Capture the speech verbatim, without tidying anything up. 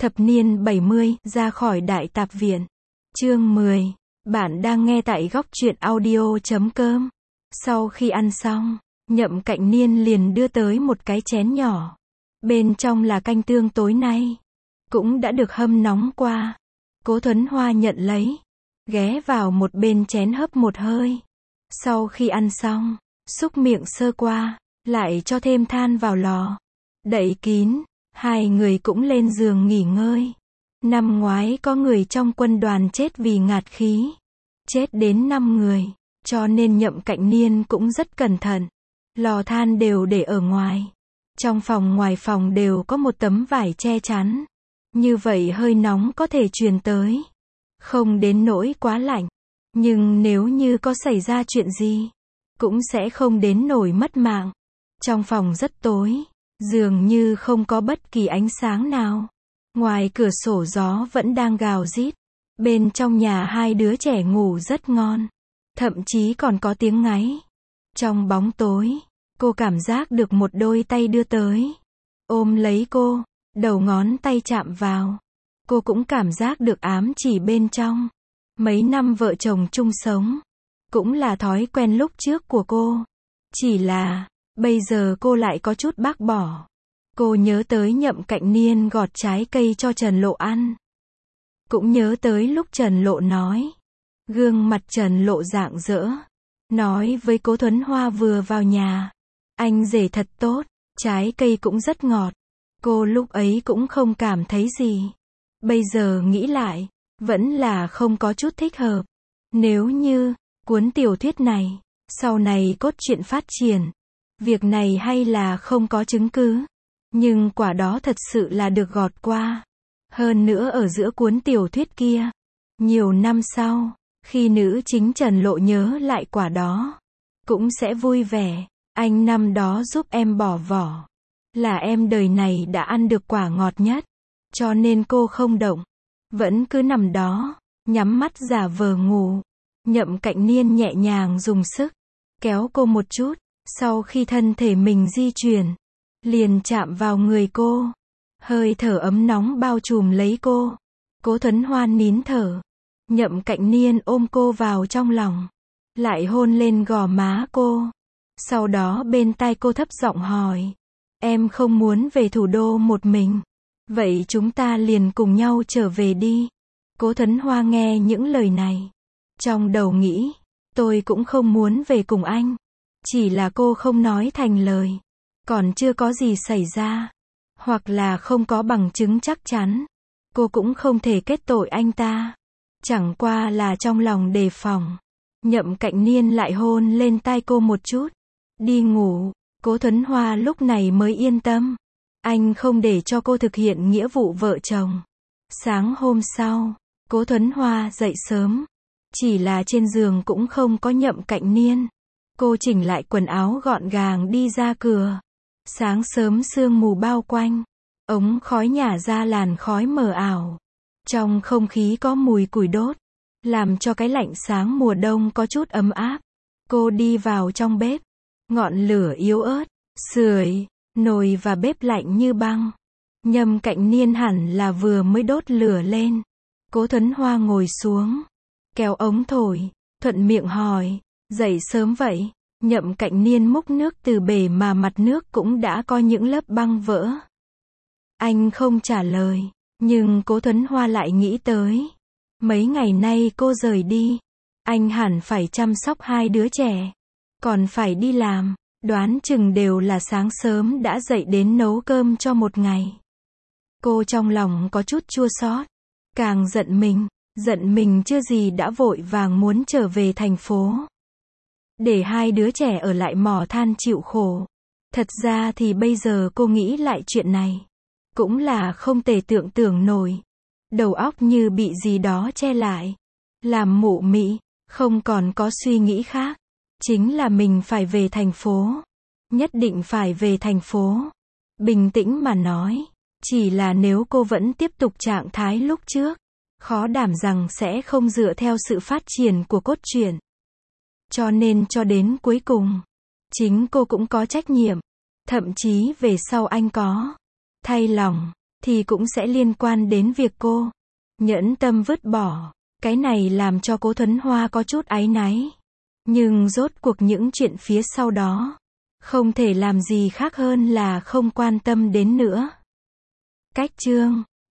Thập niên bảy mươi, ra khỏi đại tạp viện. Chương mười. Bạn đang nghe tại góc truyện audio chấm com. Sau khi ăn xong, Nhậm Cạnh Niên liền đưa tới một cái chén nhỏ. Bên trong là canh tương tối nay. Cũng đã được hâm nóng qua. Cố Thuấn Hoa nhận lấy. Ghé vào một bên chén hấp một hơi. Sau khi ăn xong, xúc miệng sơ qua, lại cho thêm than vào lò. Đậy kín. Hai người cũng lên giường nghỉ ngơi. Năm ngoái có người trong quân đoàn chết vì ngạt khí. Chết đến năm người. Cho nên Nhậm Cạnh Niên cũng rất cẩn thận. Lò than đều để ở ngoài. Trong phòng ngoài phòng đều có một tấm vải che chắn. Như vậy hơi nóng có thể truyền tới. Không đến nỗi quá lạnh. Nhưng nếu như có xảy ra chuyện gì, cũng sẽ không đến nỗi mất mạng. Trong phòng rất tối. Dường như không có bất kỳ ánh sáng nào. Ngoài cửa sổ gió vẫn đang gào rít. Bên trong nhà hai đứa trẻ ngủ rất ngon. Thậm chí còn có tiếng ngáy. Trong bóng tối, cô cảm giác được một đôi tay đưa tới. Ôm lấy cô, đầu ngón tay chạm vào. Cô cũng cảm giác được ám chỉ bên trong. Mấy năm vợ chồng chung sống, cũng là thói quen lúc trước của cô. Chỉ là, bây giờ cô lại có chút bác bỏ. Cô nhớ tới Nhậm Cạnh Niên gọt trái cây cho Trần Lộ ăn. Cũng nhớ tới lúc Trần Lộ nói. Gương mặt Trần Lộ rạng rỡ. Nói với Cố Thuấn Hoa vừa vào nhà. Anh rể thật tốt, trái cây cũng rất ngọt. Cô lúc ấy cũng không cảm thấy gì. Bây giờ nghĩ lại, vẫn là không có chút thích hợp. Nếu như, cuốn tiểu thuyết này, sau này cốt truyện phát triển. Việc này hay là không có chứng cứ. Nhưng quả đó thật sự là được gọt qua. Hơn nữa ở giữa cuốn tiểu thuyết kia. Nhiều năm sau, khi nữ chính Trần Lộ nhớ lại quả đó, cũng sẽ vui vẻ. Anh năm đó giúp em bỏ vỏ. Là em đời này đã ăn được quả ngọt nhất. Cho nên cô không động. Vẫn cứ nằm đó, nhắm mắt giả vờ ngủ. Nhậm Cạnh Niên nhẹ nhàng dùng sức, kéo cô một chút. Sau khi thân thể mình di chuyển, liền chạm vào người cô. Hơi thở ấm nóng bao trùm lấy cô. Cố Thuấn Hoa nín thở. Nhậm Cạnh Niên ôm cô vào trong lòng. Lại hôn lên gò má cô. Sau đó bên tai cô thấp giọng hỏi. Em không muốn về thủ đô một mình. Vậy chúng ta liền cùng nhau trở về đi. Cố Thuấn Hoa nghe những lời này. Trong đầu nghĩ. Tôi cũng không muốn về cùng anh. Chỉ là cô không nói thành lời. Còn chưa có gì xảy ra. Hoặc là không có bằng chứng chắc chắn. Cô cũng không thể kết tội anh ta. Chẳng qua là trong lòng đề phòng. Nhậm Cạnh Niên lại hôn lên tai cô một chút. Đi ngủ. Cố Thuấn Hoa lúc này mới yên tâm. Anh không để cho cô thực hiện nghĩa vụ vợ chồng. Sáng hôm sau, Cố Thuấn Hoa dậy sớm. Chỉ là trên giường cũng không có Nhậm Cạnh Niên. Cô chỉnh lại quần áo gọn gàng đi ra cửa. Sáng sớm sương mù bao quanh. Ống khói nhả ra làn khói mờ ảo. Trong không khí có mùi củi đốt. Làm cho cái lạnh sáng mùa đông có chút ấm áp. Cô đi vào trong bếp. Ngọn lửa yếu ớt. Sưởi, nồi và bếp lạnh như băng. Nhậm Cạnh Niên hẳn là vừa mới đốt lửa lên. Cố Thuấn Hoa ngồi xuống. Kéo ống thổi. Thuận miệng hỏi. Dậy sớm vậy? Nhậm Cạnh Niên múc nước từ bể mà mặt nước cũng đã có những lớp băng vỡ. Anh không trả lời. Nhưng Cố Thuấn Hoa lại nghĩ tới. Mấy ngày nay cô rời đi. Anh hẳn phải chăm sóc hai đứa trẻ. Còn phải đi làm. Đoán chừng đều là sáng sớm đã dậy đến nấu cơm cho một ngày. Cô trong lòng có chút chua xót. Càng giận mình. Giận mình chưa gì đã vội vàng muốn trở về thành phố. Để hai đứa trẻ ở lại mỏ than chịu khổ. Thật ra thì bây giờ cô nghĩ lại chuyện này. Cũng là không thể tưởng tượng nổi. Đầu óc như bị gì đó che lại. Làm mụ mị, không còn có suy nghĩ khác. Chính là mình phải về thành phố. Nhất định phải về thành phố. Bình tĩnh mà nói. Chỉ là nếu cô vẫn tiếp tục trạng thái lúc trước. Khó đảm rằng sẽ không dựa theo sự phát triển của cốt truyện. Cho nên cho đến cuối cùng. Chính cô cũng có trách nhiệm. Thậm chí về sau anh có thay lòng. thì cũng sẽ liên quan đến việc cô nhẫn tâm vứt bỏ. Cái này làm cho Cố Thuấn Hoa có chút áy náy. Nhưng rốt cuộc những chuyện phía sau đó không thể làm gì khác hơn là không quan tâm đến nữa. Cách chương